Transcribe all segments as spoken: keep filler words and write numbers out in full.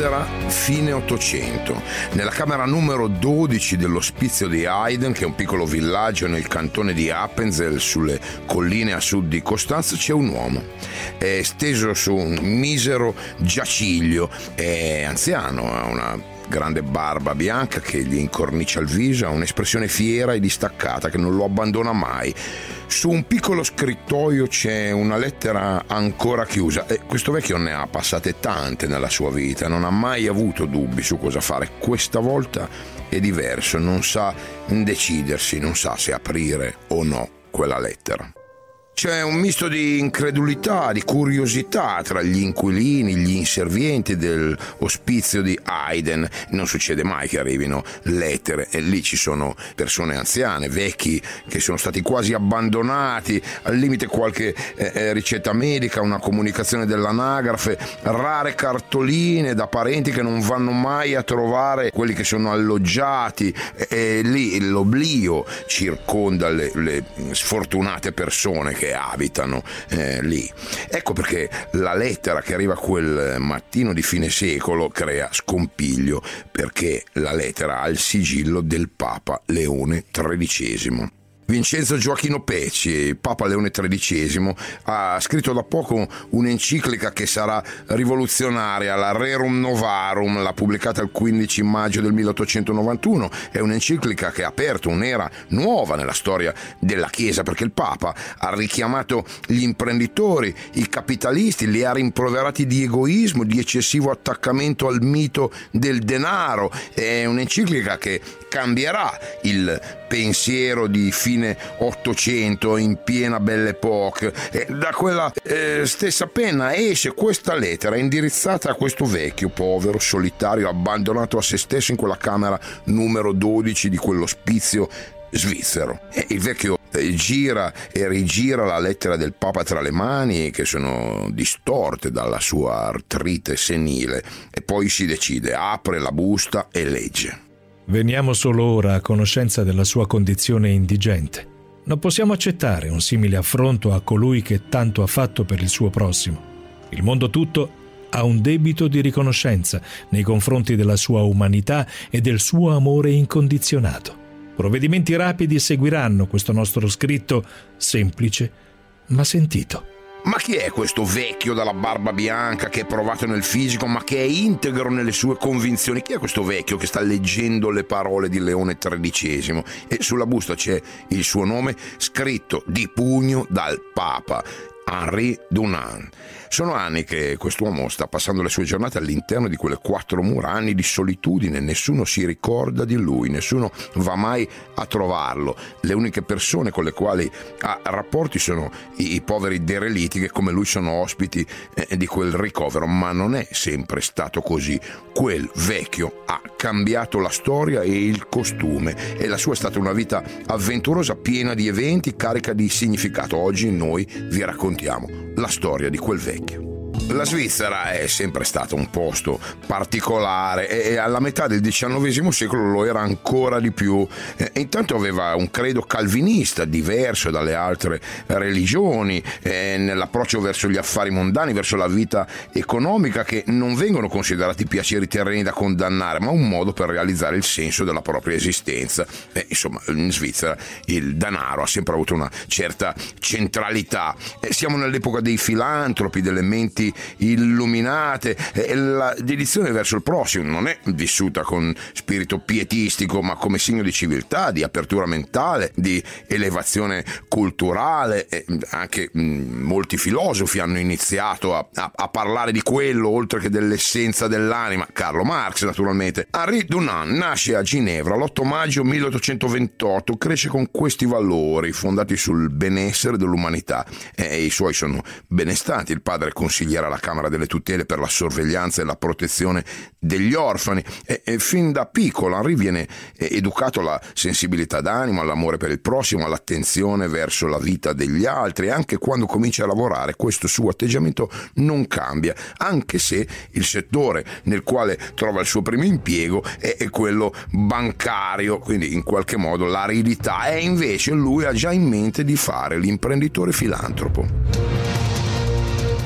Svizzera, fine Ottocento. Nella camera numero dodici dell'Ospizio di Heiden, che è un piccolo villaggio nel cantone di Appenzell, sulle colline a sud di Costanza, c'è un uomo. È steso su un misero giaciglio, è anziano, ha una grande barba bianca che gli incornicia il viso, ha un'espressione fiera e distaccata che non lo abbandona mai. Su un piccolo scrittoio c'è una lettera ancora chiusa e questo vecchio ne ha passate tante nella sua vita, non ha mai avuto dubbi su cosa fare. Questa volta è diverso, non sa decidersi, non sa se aprire o no quella lettera. C'è un misto di incredulità, di curiosità tra gli inquilini, gli inservienti dell'ospizio di Heiden. Non succede mai che arrivino lettere e lì ci sono persone anziane, vecchi che sono stati quasi abbandonati, al limite qualche eh, ricetta medica, una comunicazione dell'anagrafe, rare cartoline da parenti che non vanno mai a trovare quelli che sono alloggiati e, e lì l'oblio circonda le, le sfortunate persone che abitano eh, lì. Ecco perché la lettera che arriva quel mattino di fine secolo crea scompiglio, perché la lettera ha il sigillo del Papa Leone tredicesimo. Vincenzo Gioacchino Pecci, Papa Leone tredicesimo, ha scritto da poco un'enciclica che sarà rivoluzionaria, la Rerum Novarum, l'ha pubblicata il quindici maggio del milleottocentonovantuno. È un'enciclica che ha aperto un'era nuova nella storia della Chiesa, perché il Papa ha richiamato gli imprenditori, i capitalisti, li ha rimproverati di egoismo, di eccessivo attaccamento al mito del denaro. È un'enciclica che cambierà il pensiero di fine Ottocento in piena Belle Époque. E da quella eh, stessa penna esce questa lettera indirizzata a questo vecchio povero, solitario, abbandonato a se stesso in quella camera numero dodici di quell'ospizio svizzero. E il vecchio eh, gira e rigira la lettera del Papa tra le mani, che sono distorte dalla sua artrite senile, e poi si decide, apre la busta e legge. Veniamo solo ora a conoscenza della sua condizione indigente. Non possiamo accettare un simile affronto a colui che tanto ha fatto per il suo prossimo. Il mondo tutto ha un debito di riconoscenza nei confronti della sua umanità e del suo amore incondizionato. Provvedimenti rapidi seguiranno questo nostro scritto semplice ma sentito. Ma chi è questo vecchio dalla barba bianca che è provato nel fisico ma che è integro nelle sue convinzioni? Chi è questo vecchio che sta leggendo le parole di Leone tredicesimo? E sulla busta c'è il suo nome scritto di pugno dal Papa, Henri Dunant. Sono anni che quest'uomo sta passando le sue giornate all'interno di quelle quattro mura, anni di solitudine, nessuno si ricorda di lui, nessuno va mai a trovarlo. Le uniche persone con le quali ha rapporti sono i, i poveri derelitti che come lui sono ospiti eh, di quel ricovero, ma non è sempre stato così. Quel vecchio ha cambiato la storia e il costume e la sua è stata una vita avventurosa, piena di eventi, carica di significato. Oggi noi vi raccontiamo la storia di quel vecchio. La Svizzera è sempre stato un posto particolare e alla metà del diciannovesimo secolo lo era ancora di più. E intanto aveva un credo calvinista diverso dalle altre religioni, eh, nell'approccio verso gli affari mondani, verso la vita economica, che non vengono considerati piaceri terreni da condannare, ma un modo per realizzare il senso della propria esistenza. Eh, insomma, in Svizzera il denaro ha sempre avuto una certa centralità. Eh, siamo nell'epoca dei filantropi, delle menti illuminate, e la dedizione verso il prossimo non è vissuta con spirito pietistico, ma come segno di civiltà, di apertura mentale, di elevazione culturale. E anche mh, molti filosofi hanno iniziato a, a, a parlare di quello oltre che dell'essenza dell'anima. Karl Marx, naturalmente. Henri Dunant nasce a Ginevra l'otto maggio milleottocentoventotto, cresce con questi valori fondati sul benessere dell'umanità e i suoi sono benestanti. Il padre consigliera alla Camera delle Tutele per la sorveglianza e la protezione degli orfani e, e fin da piccolo Henri viene educato alla sensibilità d'animo, all'amore per il prossimo, all'attenzione verso la vita degli altri, e anche quando comincia a lavorare questo suo atteggiamento non cambia, anche se il settore nel quale trova il suo primo impiego è, è quello bancario, quindi in qualche modo l'aridità, e invece lui ha già in mente di fare l'imprenditore filantropo.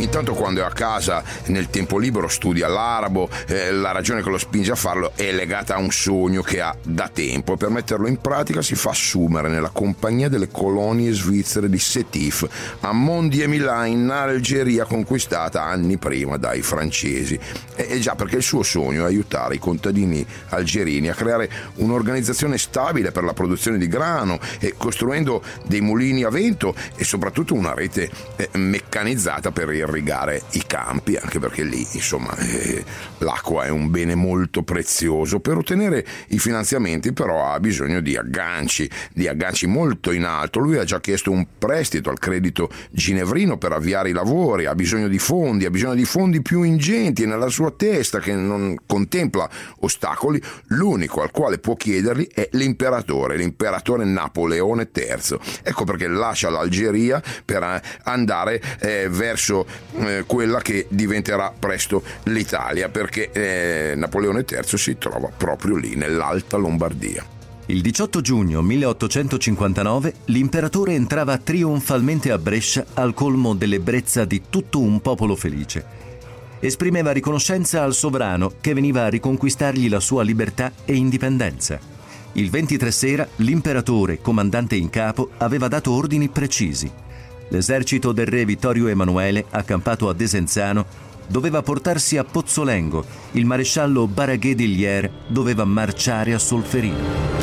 Intanto quando è a casa nel tempo libero studia l'arabo, eh, la ragione che lo spinge a farlo è legata a un sogno che ha da tempo. Per metterlo in pratica si fa assumere nella compagnia delle colonie svizzere di Sétif a Mont-Diemila in Algeria, conquistata anni prima dai francesi. E eh, già perché il suo sogno è aiutare i contadini algerini a creare un'organizzazione stabile per la produzione di grano, e costruendo dei mulini a vento e soprattutto una rete eh, meccanizzata per irrigare i campi, anche perché lì insomma eh, l'acqua è un bene molto prezioso. Per ottenere i finanziamenti però ha bisogno di agganci, di agganci molto in alto. Lui ha già chiesto un prestito al credito ginevrino per avviare i lavori, ha bisogno di fondi, ha bisogno di fondi più ingenti, e nella sua testa, che non contempla ostacoli, l'unico al quale può chiederli è l'imperatore, l'imperatore Napoleone terzo. Ecco perché lascia l'Algeria per andare eh, verso eh, quella che diventerà presto l'Italia, perché eh, Napoleone terzo si trova proprio lì, nell'Alta Lombardia. Il diciotto giugno milleottocentocinquantanove l'imperatore entrava trionfalmente a Brescia al colmo dell'ebbrezza di tutto un popolo felice. Esprimeva riconoscenza al sovrano che veniva a riconquistargli la sua libertà e indipendenza. Il ventitré sera l'imperatore, comandante in capo, aveva dato ordini precisi. L'esercito del re Vittorio Emanuele, accampato a Desenzano, doveva portarsi a Pozzolengo. Il maresciallo Baraguer d'Illiers doveva marciare a Solferino.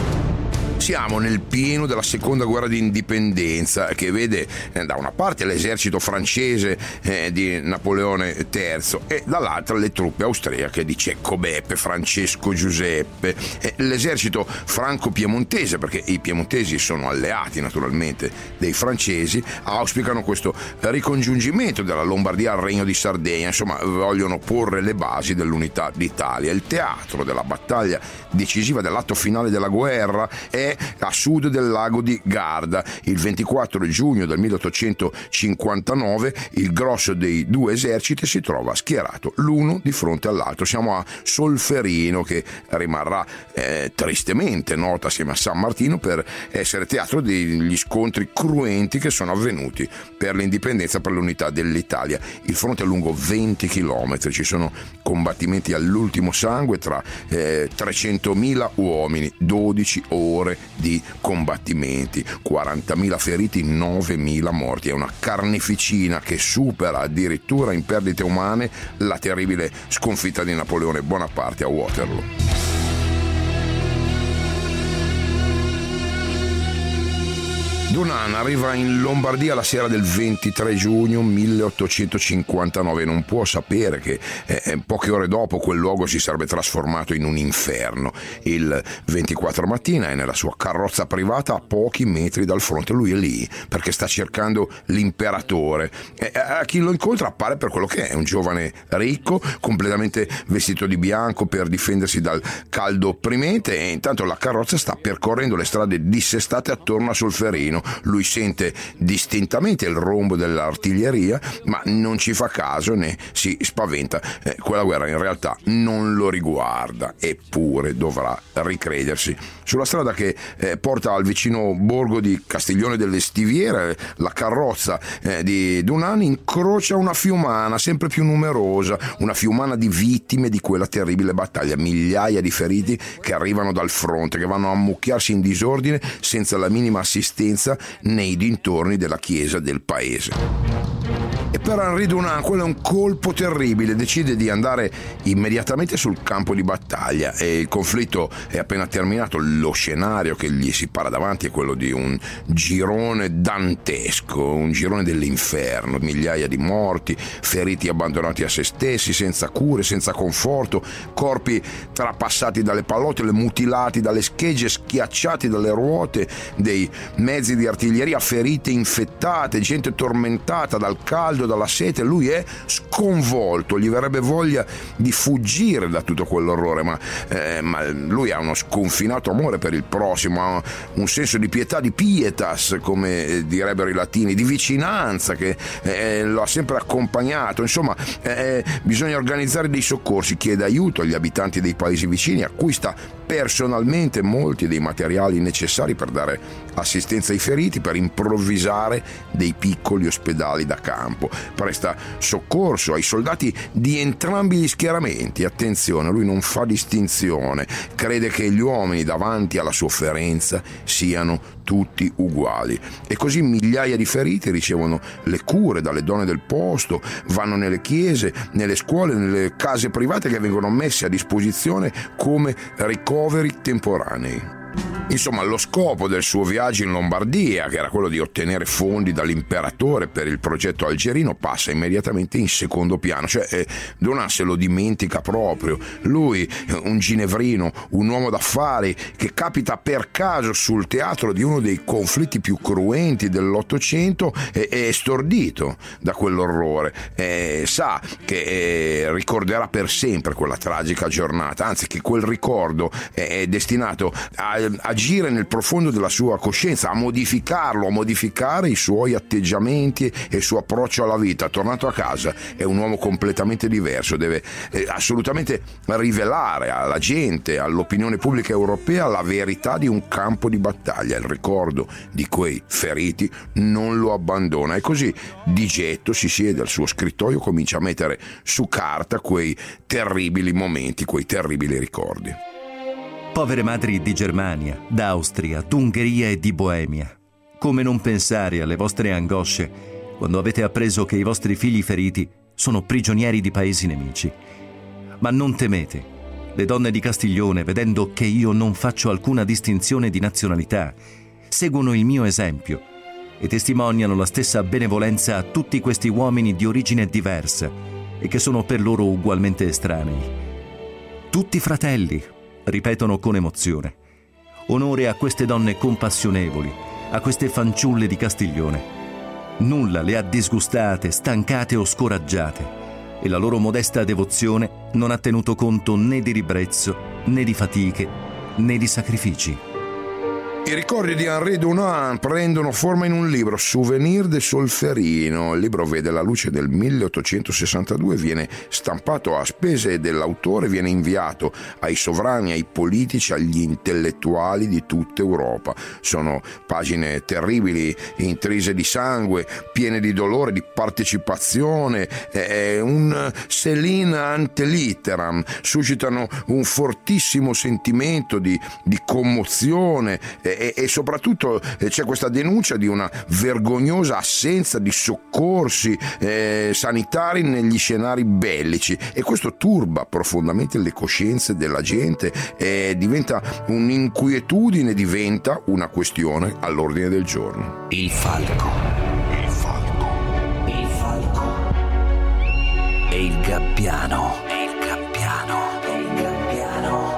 Siamo nel pieno della seconda guerra di indipendenza, che vede eh, da una parte l'esercito francese eh, di Napoleone terzo e dall'altra le truppe austriache di Cecco Beppe, Francesco Giuseppe, e l'esercito franco-piemontese, perché i piemontesi sono alleati naturalmente dei francesi, auspicano questo ricongiungimento della Lombardia al Regno di Sardegna. Insomma, vogliono porre le basi dell'unità d'Italia. Il teatro della battaglia decisiva dell'atto finale della guerra è a sud del lago di Garda. Il ventiquattro giugno del milleottocentocinquantanove il grosso dei due eserciti si trova schierato l'uno di fronte all'altro. Siamo a Solferino, che rimarrà eh, tristemente nota assieme a San Martino per essere teatro degli scontri cruenti che sono avvenuti per l'indipendenza, per l'unità dell'Italia. Il fronte è lungo venti chilometri, ci sono combattimenti all'ultimo sangue tra eh, trecentomila uomini, dodici ore di combattimenti, quarantamila feriti, novemila morti. È una carneficina che supera addirittura in perdite umane la terribile sconfitta di Napoleone Bonaparte a Waterloo. Dunant arriva in Lombardia la sera del ventitré giugno milleottocentocinquantanove. Non può sapere che eh, poche ore dopo quel luogo si sarebbe trasformato in un inferno. Il ventiquattro mattina è nella sua carrozza privata a pochi metri dal fronte. Lui è lì perché sta cercando l'imperatore. E a chi lo incontra appare per quello che è, un giovane ricco, completamente vestito di bianco per difendersi dal caldo opprimente, e intanto la carrozza sta percorrendo le strade dissestate attorno a Solferino. Lui sente distintamente il rombo dell'artiglieria, ma non ci fa caso né si spaventa. Eh, quella guerra in realtà non lo riguarda, eppure dovrà ricredersi. Sulla strada che eh, porta al vicino borgo di Castiglione delle Stiviere, la carrozza eh, di Dunant incrocia una fiumana sempre più numerosa, una fiumana di vittime di quella terribile battaglia, migliaia di feriti che arrivano dal fronte, che vanno a ammucchiarsi in disordine senza la minima assistenza nei dintorni della chiesa del paese. E per Henri Dunant quello è un colpo terribile. Decide di andare immediatamente sul campo di battaglia, e il conflitto è appena terminato. Lo scenario che gli si para davanti è quello di un girone dantesco, un girone dell'inferno, migliaia di morti, feriti abbandonati a se stessi, senza cure, senza conforto, corpi trapassati dalle pallottole, mutilati dalle schegge, schiacciati dalle ruote dei mezzi di artiglieria, ferite infettate, gente tormentata dal caldo, dalla sete. Lui è sconvolto, gli verrebbe voglia di fuggire da tutto quell'orrore, ma, eh, ma lui ha uno sconfinato amore per il prossimo, ha un senso di pietà, di pietas, come direbbero i latini, di vicinanza che eh, lo ha sempre accompagnato. Insomma, eh, bisogna organizzare dei soccorsi, chiede aiuto agli abitanti dei paesi vicini, acquista personalmente molti dei materiali necessari per dare assistenza ai feriti, per improvvisare dei piccoli ospedali da campo. presta soccorso ai soldati di entrambi gli schieramenti. Attenzione, lui non fa distinzione, crede che gli uomini davanti alla sofferenza siano tutti uguali. E così migliaia di feriti ricevono le cure dalle donne del posto, vanno nelle chiese, nelle scuole, nelle case private che vengono messe a disposizione come ricoveri temporanei. Insomma, lo scopo del suo viaggio in Lombardia, che era quello di ottenere fondi dall'imperatore per il progetto algerino, passa immediatamente in secondo piano. Cioè eh, Dunant se lo dimentica proprio. Lui, un ginevrino, un uomo d'affari che capita per caso sul teatro di uno dei conflitti più cruenti dell'Ottocento, è, è stordito da quell'orrore. Eh, sa che eh, ricorderà per sempre quella tragica giornata, anzi che quel ricordo è, è destinato a agire nel profondo della sua coscienza, a modificarlo, a modificare i suoi atteggiamenti e il suo approccio alla vita. Tornato a casa è un uomo completamente diverso, deve eh, assolutamente rivelare alla gente, all'opinione pubblica europea, la verità di un campo di battaglia. Il ricordo di quei feriti non lo abbandona e così di getto si siede al suo scrittoio, comincia a mettere su carta quei terribili momenti, quei terribili ricordi. Povere madri di Germania, d'Austria, d'Ungheria e di Boemia, come non pensare alle vostre angosce quando avete appreso che i vostri figli feriti sono prigionieri di paesi nemici. Ma non temete, le donne di Castiglione, vedendo che io non faccio alcuna distinzione di nazionalità, seguono il mio esempio e testimoniano la stessa benevolenza a tutti questi uomini di origine diversa e che sono per loro ugualmente estranei. Tutti fratelli, ripetono con emozione. Onore a queste donne compassionevoli, a queste fanciulle di Castiglione. Nulla le ha disgustate, stancate o scoraggiate, e la loro modesta devozione non ha tenuto conto né di ribrezzo, né di fatiche, né di sacrifici. I ricordi di Henri Dunant prendono forma in un libro, Souvenir de Solferino. Il libro vede la luce del milleottocentosessantadue, viene stampato a spese dell'autore, viene inviato ai sovrani, ai politici, agli intellettuali di tutta Europa. Sono pagine terribili, intrise di sangue, piene di dolore, di partecipazione, è un Céline ante litteram, suscitano un fortissimo sentimento di, di commozione. E, e soprattutto c'è questa denuncia di una vergognosa assenza di soccorsi eh, sanitari negli scenari bellici, e questo turba profondamente le coscienze della gente e diventa un'inquietudine, diventa una questione all'ordine del giorno. Il falco, il falco, il falco e il gabbiano, e il gabbiano, e il gabbiano.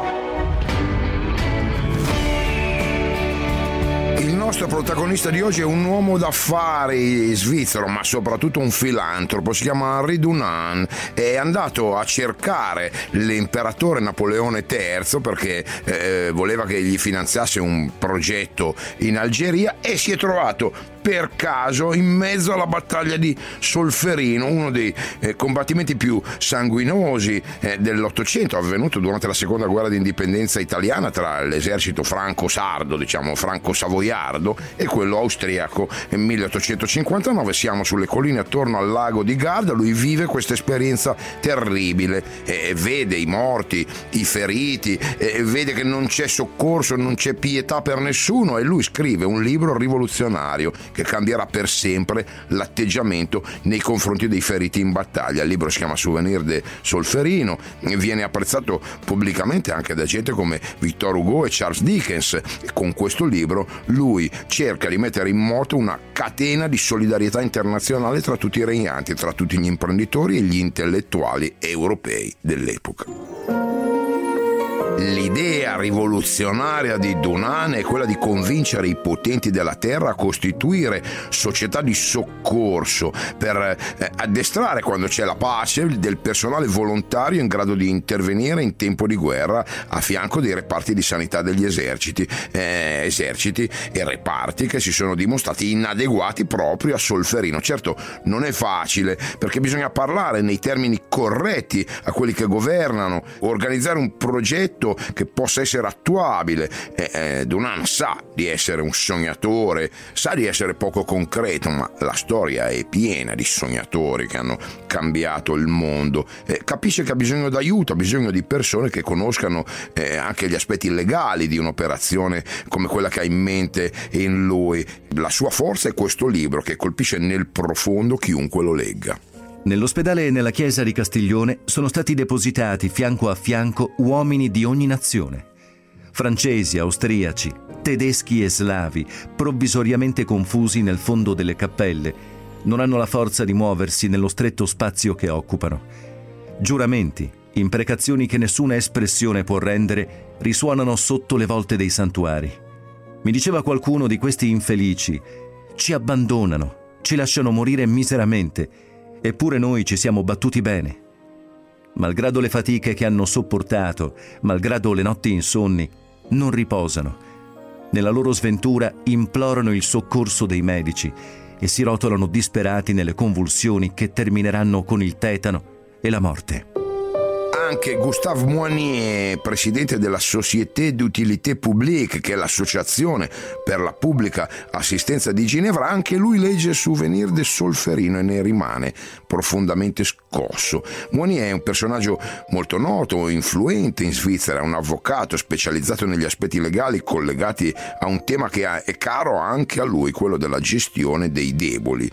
Il nostro protagonista di oggi è un uomo d'affari svizzero, ma soprattutto un filantropo. Si chiama Henri Dunant. È andato a cercare l'imperatore Napoleone terzo perché eh, voleva che gli finanziasse un progetto in Algeria, e si è trovato per caso in mezzo alla battaglia di Solferino, uno dei eh, combattimenti più sanguinosi eh, dell'Ottocento, avvenuto durante la seconda guerra d'indipendenza italiana tra l'esercito franco-sardo, diciamo franco-savoiardo, e quello austriaco. Nel milleottocentocinquantanove siamo sulle colline attorno al lago di Garda. Lui vive questa esperienza terribile, eh, vede i morti, i feriti, eh, vede che non c'è soccorso, non c'è pietà per nessuno, e lui scrive un libro rivoluzionario che cambierà per sempre l'atteggiamento nei confronti dei feriti in battaglia. Il libro si chiama Souvenir de Solferino, viene apprezzato pubblicamente anche da gente come Victor Hugo e Charles Dickens, e con questo libro lui cerca di mettere in moto una catena di solidarietà internazionale tra tutti i regnanti, tra tutti gli imprenditori e gli intellettuali europei dell'epoca. L'idea rivoluzionaria di Dunant è quella di convincere i potenti della terra a costituire società di soccorso per eh, addestrare, quando c'è la pace, del personale volontario in grado di intervenire in tempo di guerra a fianco dei reparti di sanità degli eserciti, eh, eserciti e reparti che si sono dimostrati inadeguati proprio a Solferino. Certo, non è facile, perché bisogna parlare nei termini corretti a quelli che governano, organizzare un progetto soggetto che possa essere attuabile. Eh, eh, Dunant sa di essere un sognatore, sa di essere poco concreto, ma la storia è piena di sognatori che hanno cambiato il mondo. Eh, capisce che ha bisogno d'aiuto, ha bisogno di persone che conoscano eh, anche gli aspetti legali di un'operazione come quella che ha in mente in lui. La sua forza è questo libro che colpisce nel profondo chiunque lo legga. Nell'ospedale e nella chiesa di Castiglione sono stati depositati fianco a fianco uomini di ogni nazione. Francesi, austriaci, tedeschi e slavi, provvisoriamente confusi nel fondo delle cappelle, non hanno la forza di muoversi nello stretto spazio che occupano. Giuramenti, imprecazioni che nessuna espressione può rendere, risuonano sotto le volte dei santuari. Mi diceva qualcuno di questi infelici: ci abbandonano, ci lasciano morire miseramente, eppure noi ci siamo battuti bene. Malgrado le fatiche che hanno sopportato, malgrado le notti insonni, non riposano. Nella loro sventura implorano il soccorso dei medici e si rotolano disperati nelle convulsioni che termineranno con il tetano e la morte. Anche Gustave Moinier, presidente della Société d'Utilité Publique, che è l'associazione per la pubblica assistenza di Ginevra, anche lui legge Souvenir de Solferino e ne rimane profondamente scosso. Moinier è un personaggio molto noto, influente in Svizzera, un avvocato specializzato negli aspetti legali collegati a un tema che è caro anche a lui, quello della gestione dei deboli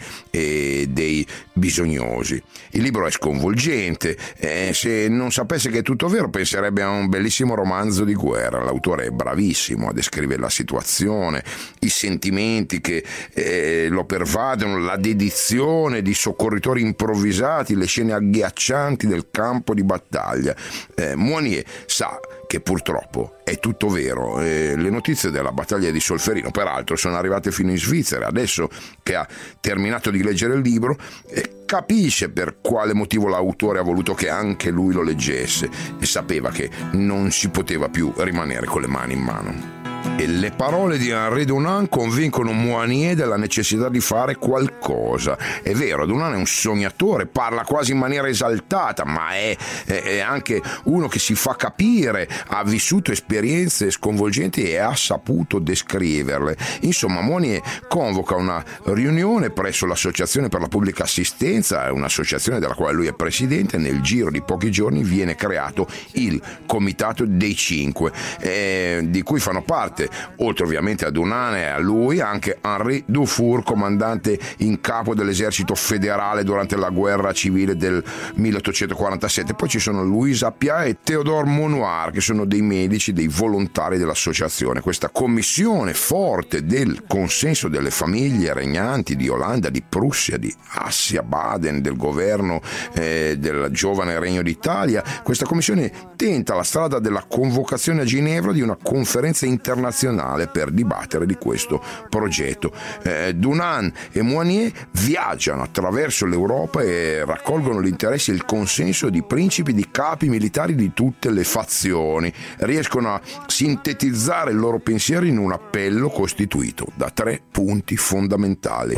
e dei bisognosi. Il libro è sconvolgente, eh, se non sapesse che è tutto vero penserebbe a un bellissimo romanzo di guerra. L'autore è bravissimo a descrivere la situazione, i sentimenti che eh, lo pervadono, la dedizione di soccorritori improvvisati, le scene agghiaccianti del campo di battaglia. eh, Moinier sa che purtroppo è tutto vero. Eh, le notizie della battaglia di Solferino peraltro sono arrivate fino in Svizzera. Adesso che ha terminato di leggere il libro eh, capisce per quale motivo l'autore ha voluto che anche lui lo leggesse e sapeva che non si poteva più rimanere con le mani in mano. E le parole di Henri Dunant convincono Moinier della necessità di fare qualcosa. È vero, Dunant è un sognatore, parla quasi in maniera esaltata, ma è, è, è anche uno che si fa capire, ha vissuto esperienze sconvolgenti e ha saputo descriverle. Insomma, Moinier convoca una riunione presso l'Associazione per la Pubblica Assistenza, un'associazione della quale lui è presidente. Nel giro di pochi giorni viene creato il Comitato dei Cinque, eh, di cui fanno parte, oltre ovviamente a Dunant e a lui, anche Henri Dufour, comandante in capo dell'esercito federale durante la guerra civile del milleottocentoquarantasette. Poi ci sono Louis Appiah e Théodore Monnoir, che sono dei medici, dei volontari dell'associazione. Questa commissione forte del consenso delle famiglie regnanti di Olanda, di Prussia, di Assia-Baden, del governo eh, del giovane Regno d'Italia, questa commissione tenta la strada della convocazione a Ginevra di una conferenza internazionale per dibattere di questo progetto. Eh, Dunant e Moinier viaggiano attraverso l'Europa e raccolgono l'interesse e il consenso di principi, di capi militari di tutte le fazioni. Riescono a sintetizzare il loro pensiero in un appello costituito da tre punti fondamentali.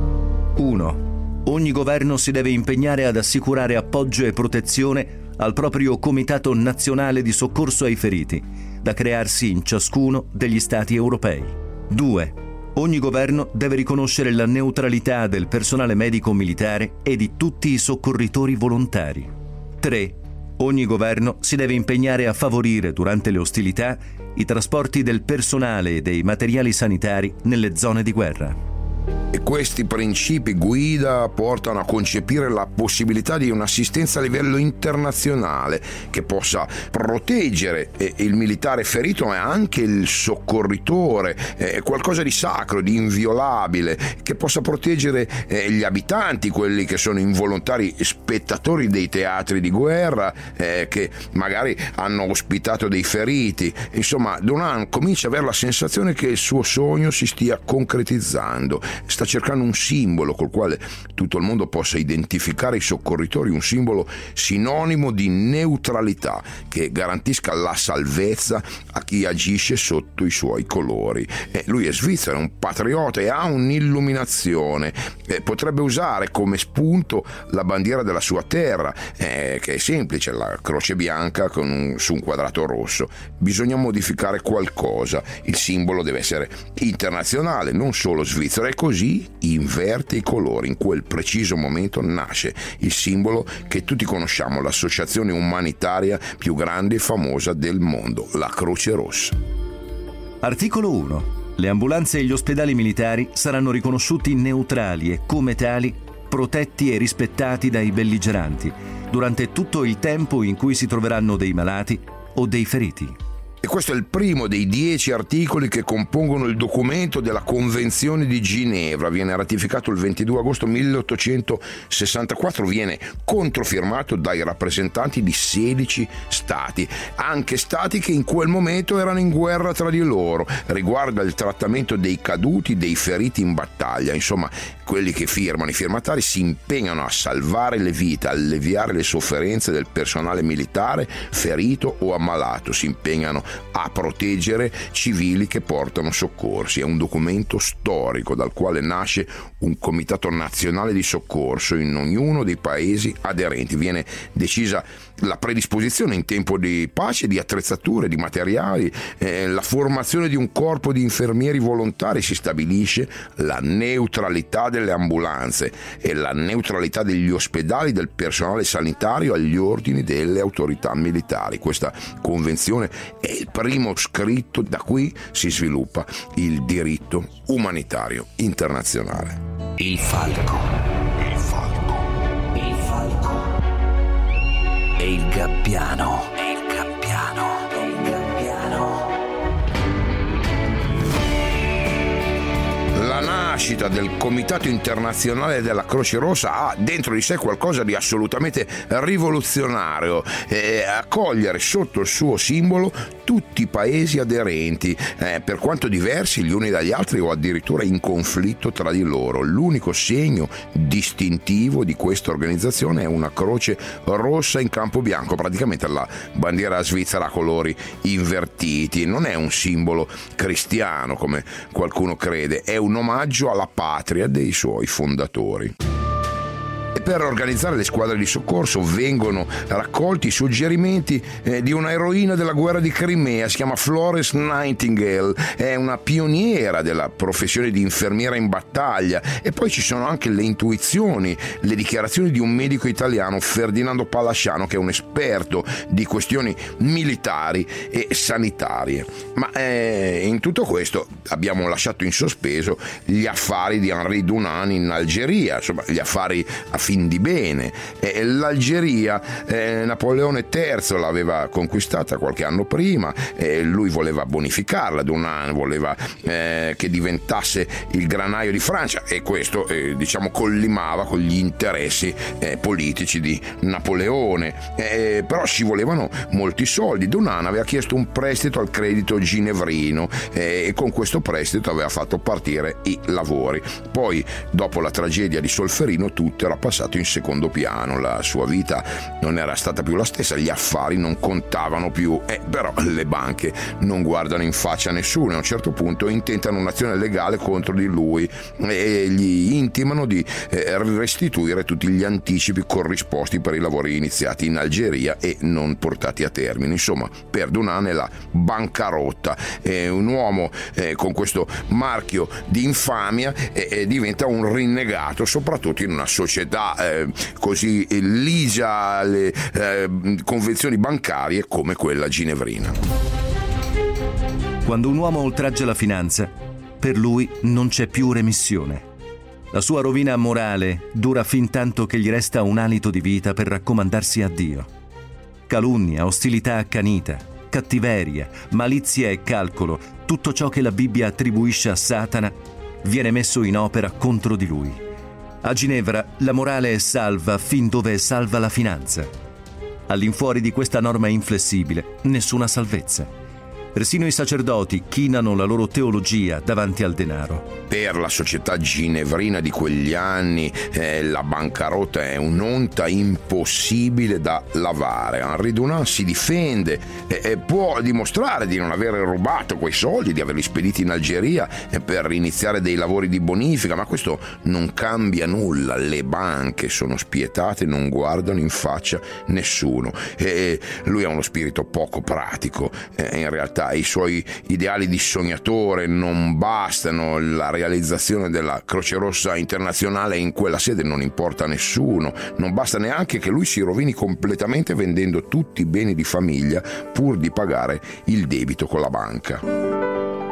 uno. Ogni governo si deve impegnare ad assicurare appoggio e protezione al proprio Comitato Nazionale di Soccorso ai Feriti, da crearsi in ciascuno degli Stati europei. due. Ogni governo deve riconoscere la neutralità del personale medico-militare e di tutti i soccorritori volontari. tre. Ogni governo si deve impegnare a favorire, durante le ostilità, i trasporti del personale e dei materiali sanitari nelle zone di guerra. E questi principi guida portano a concepire la possibilità di un'assistenza a livello internazionale che possa proteggere il militare ferito ma anche il soccorritore, eh, qualcosa di sacro, di inviolabile, che possa proteggere eh, gli abitanti, quelli che sono involontari spettatori dei teatri di guerra, eh, che magari hanno ospitato dei feriti. Insomma, Dunant comincia ad avere la sensazione che il suo sogno si stia concretizzando. Sta cercando un simbolo col quale tutto il mondo possa identificare i soccorritori, un simbolo sinonimo di neutralità che garantisca la salvezza a chi agisce sotto i suoi colori. Eh, lui è svizzero, è un patriota e ha un'illuminazione. Eh, potrebbe usare come spunto la bandiera della sua terra, eh, che è semplice, la croce bianca con un, su un quadrato rosso. Bisogna modificare qualcosa, il simbolo deve essere internazionale, non solo svizzero, e così inverte i colori. In quel preciso momento nasce il simbolo che tutti conosciamo, l'associazione umanitaria più grande e famosa del mondo, la Croce Rossa. Articolo uno. Le ambulanze e gli ospedali militari saranno riconosciuti neutrali e come tali protetti e rispettati dai belligeranti durante tutto il tempo in cui si troveranno dei malati o dei feriti. E questo è il primo dei dieci articoli che compongono il documento della Convenzione di Ginevra. Viene ratificato il ventidue agosto milleottocentosessantaquattro, viene controfirmato dai rappresentanti di sedici stati, anche stati che in quel momento erano in guerra tra di loro. Riguarda il trattamento dei caduti, dei feriti in battaglia. Insomma, quelli che firmano, i firmatari, si impegnano a salvare le vite, a alleviare le sofferenze del personale militare ferito o ammalato, si impegnano a proteggere civili che portano soccorsi. È un documento storico dal quale nasce un comitato nazionale di soccorso in ognuno dei paesi aderenti. Viene decisa la predisposizione in tempo di pace di attrezzature, di materiali, eh, la formazione di un corpo di infermieri volontari, si stabilisce la neutralità delle ambulanze e la neutralità degli ospedali, del personale sanitario agli ordini delle autorità militari. Questa convenzione è il primo scritto, da cui si sviluppa il diritto umanitario internazionale. Il falco. Il falco. Il falco. E il gabbiano. E il gabbiano. E il gabbiano. La nascita del Comitato Internazionale della Croce Rossa ha dentro di sé qualcosa di assolutamente rivoluzionario: eh, accogliere sotto il suo simbolo tutti i paesi aderenti, eh, per quanto diversi gli uni dagli altri o addirittura in conflitto tra di loro. L'unico segno distintivo di questa organizzazione è una croce rossa in campo bianco, praticamente la bandiera svizzera a colori invertiti. Non è un simbolo cristiano come qualcuno crede, è un omaggio alla patria dei suoi fondatori. E per organizzare le squadre di soccorso vengono raccolti i suggerimenti eh, di una eroina della guerra di Crimea, si chiama Florence Nightingale, è una pioniera della professione di infermiera in battaglia. E poi ci sono anche le intuizioni, le dichiarazioni di un medico italiano, Ferdinando Palasciano, che è un esperto di questioni militari e sanitarie. Ma eh, in tutto questo abbiamo lasciato in sospeso gli affari di Henri Dunant in Algeria, insomma gli affari a fin di bene. Eh, L'Algeria, eh, Napoleone terzo l'aveva conquistata qualche anno prima, eh, lui voleva bonificarla, Dunant voleva eh, che diventasse il granaio di Francia, e questo eh, diciamo collimava con gli interessi eh, politici di Napoleone, eh, però ci volevano molti soldi. Dunant aveva chiesto un prestito al credito ginevrino eh, e con questo prestito aveva fatto partire i lavori. Poi, dopo la tragedia di Solferino, tutto era passato in secondo piano, la sua vita non era stata più la stessa, gli affari non contavano più, eh, però le banche non guardano in faccia a nessuno. A un certo punto intentano un'azione legale contro di lui e gli intimano di eh, restituire tutti gli anticipi corrisposti per i lavori iniziati in Algeria e non portati a termine. Insomma, per Dunant è la bancarotta. È un uomo eh, con questo marchio di infamia e eh, diventa un rinnegato, soprattutto in una società eh, così ligia alle eh, convenzioni bancarie come quella ginevrina. Quando un uomo oltraggia la finanza, per lui non c'è più remissione. La sua rovina morale dura fin tanto che gli resta un alito di vita per raccomandarsi a Dio. Calunnia, ostilità accanita, cattiveria, malizia e calcolo, tutto ciò che la Bibbia attribuisce a Satana viene messo in opera contro di lui. A Ginevra la morale è salva fin dove è salva la finanza. All'infuori di questa norma inflessibile, nessuna salvezza. Persino i sacerdoti chinano la loro teologia davanti al denaro. Per la società ginevrina di quegli anni eh, la bancarotta è un'onta impossibile da lavare. Henri Dunant si difende e eh, può dimostrare di non aver rubato quei soldi, di averli spediti in Algeria eh, per iniziare dei lavori di bonifica, ma questo non cambia nulla. Le banche sono spietate, non guardano in faccia nessuno e lui ha uno spirito poco pratico. Eh, in realtà i suoi ideali di sognatore non bastano, la realizzazione della Croce Rossa internazionale in quella sede non importa a nessuno, non basta neanche che lui si rovini completamente vendendo tutti i beni di famiglia pur di pagare il debito con la banca.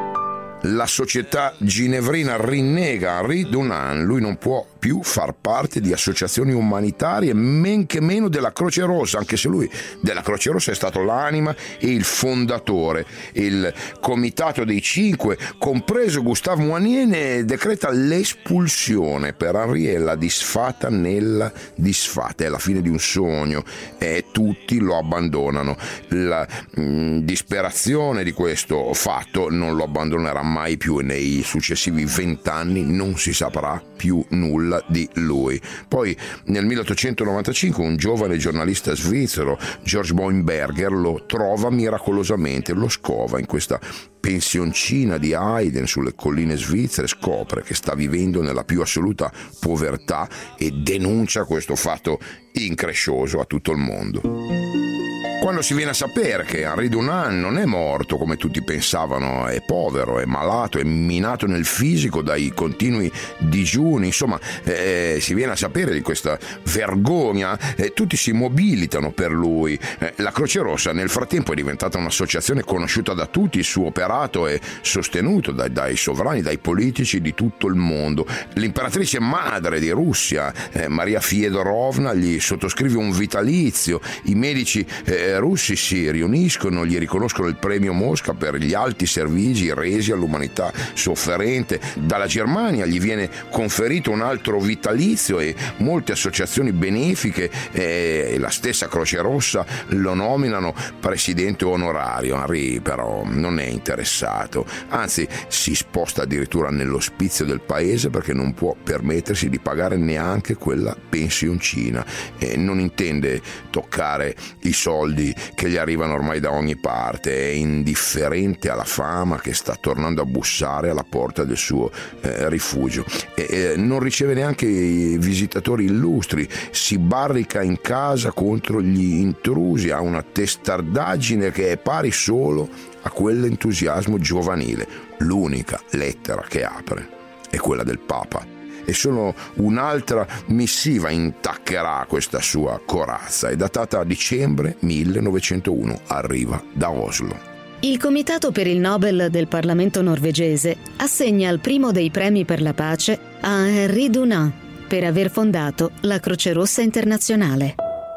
La società ginevrina rinnega Henri Dunant, lui non può più far parte di associazioni umanitarie, men che meno della Croce Rossa, anche se lui della Croce Rossa è stato l'anima e il fondatore. Il comitato dei cinque, compreso Gustave Moynier, ne decreta l'espulsione per Henri e la disfatta nella disfatta, è la fine di un sogno e tutti lo abbandonano. La mh, disperazione di questo fatto non lo abbandonerà mai più e nei successivi vent'anni non si saprà più nulla di lui. Poi nel milleottocentonovantacinque un giovane giornalista svizzero, George Boimberger, lo trova miracolosamente, lo scova in questa pensioncina di Aiden sulle colline svizzere, scopre che sta vivendo nella più assoluta povertà e denuncia questo fatto increscioso a tutto il mondo. Quando si viene a sapere che Henri Dunant non è morto come tutti pensavano, è povero, è malato, è minato nel fisico dai continui digiuni, insomma eh, si viene a sapere di questa vergogna, eh, tutti si mobilitano per lui. Eh, la Croce Rossa nel frattempo è diventata un'associazione conosciuta da tutti, il suo operato è sostenuto dai, dai sovrani, dai politici di tutto il mondo. L'imperatrice madre di Russia, eh, Maria Feodorovna, gli sottoscrive un vitalizio, i medici eh, russi si riuniscono, gli riconoscono il premio Mosca per gli alti servigi resi all'umanità sofferente. Dalla Germania gli viene conferito un altro vitalizio e molte associazioni benefiche e la stessa Croce Rossa lo nominano presidente onorario. Henri però non è interessato, anzi si sposta addirittura nell'ospizio del paese perché non può permettersi di pagare neanche quella pensioncina e non intende toccare i soldi che gli arrivano ormai da ogni parte, è indifferente alla fama che sta tornando a bussare alla porta del suo eh, rifugio e eh, non riceve neanche i visitatori illustri, si barrica in casa contro gli intrusi, ha una testardaggine che è pari solo a quell'entusiasmo giovanile. L'unica lettera che apre è quella del Papa e solo un'altra missiva intaccherà questa sua corazza. È datata a dicembre millenovecentouno, arriva da Oslo. Il Comitato per il Nobel del Parlamento norvegese assegna il primo dei premi per la pace a Henri Dunant per aver fondato la Croce Rossa internazionale.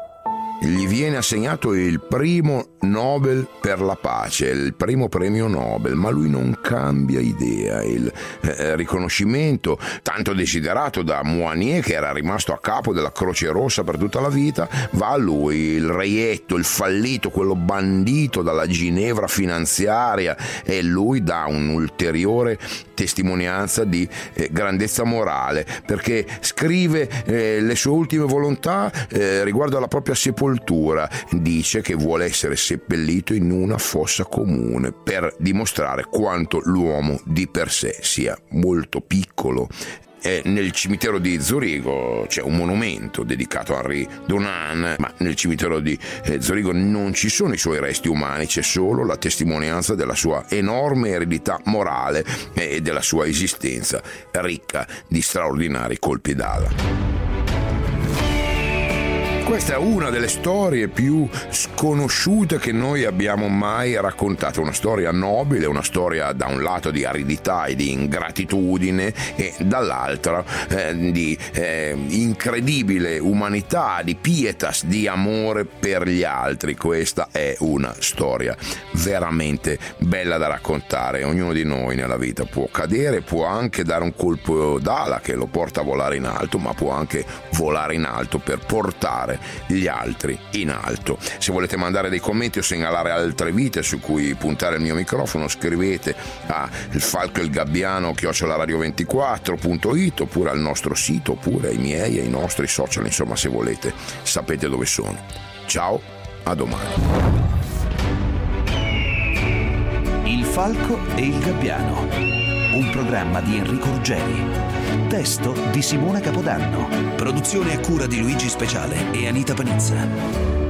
Gli viene assegnato il primo Nobel per la pace, il primo premio Nobel, ma lui non cambia idea. Il eh, riconoscimento tanto desiderato da Moynier, che era rimasto a capo della Croce Rossa per tutta la vita, va a lui, il reietto, il fallito, quello bandito dalla Ginevra finanziaria, e lui dà un'ulteriore testimonianza di eh, grandezza morale, perché scrive eh, le sue ultime volontà eh, riguardo alla propria sepoltura. Dice che vuole essere seppellito in una fossa comune per dimostrare quanto l'uomo di per sé sia molto piccolo. E nel cimitero di Zurigo c'è un monumento dedicato a Henri Dunant, ma nel cimitero di Zurigo non ci sono i suoi resti umani, c'è solo la testimonianza della sua enorme eredità morale e della sua esistenza ricca di straordinari colpi d'ala. Questa è una delle storie più sconosciute che noi abbiamo mai raccontato, una storia nobile, una storia da un lato di aridità e di ingratitudine e dall'altra eh, di eh, incredibile umanità, di pietas, di amore per gli altri. Questa è una storia veramente bella da raccontare. Ognuno di noi nella vita può cadere, può anche dare un colpo d'ala che lo porta a volare in alto, ma può anche volare in alto per portare gli altri in alto. Se volete mandare dei commenti o segnalare altre vite su cui puntare il mio microfono, scrivete a il falco e il gabbiano chiocciola radio ventiquattro punto it oppure al nostro sito, oppure ai miei e ai nostri social, insomma, se volete sapete dove sono. Ciao, a domani. Il falco e il gabbiano, un programma di Enrico Ruggeri, testo di Simona Capodanno, produzione a cura di Luigi Speciale e Anita Panizza.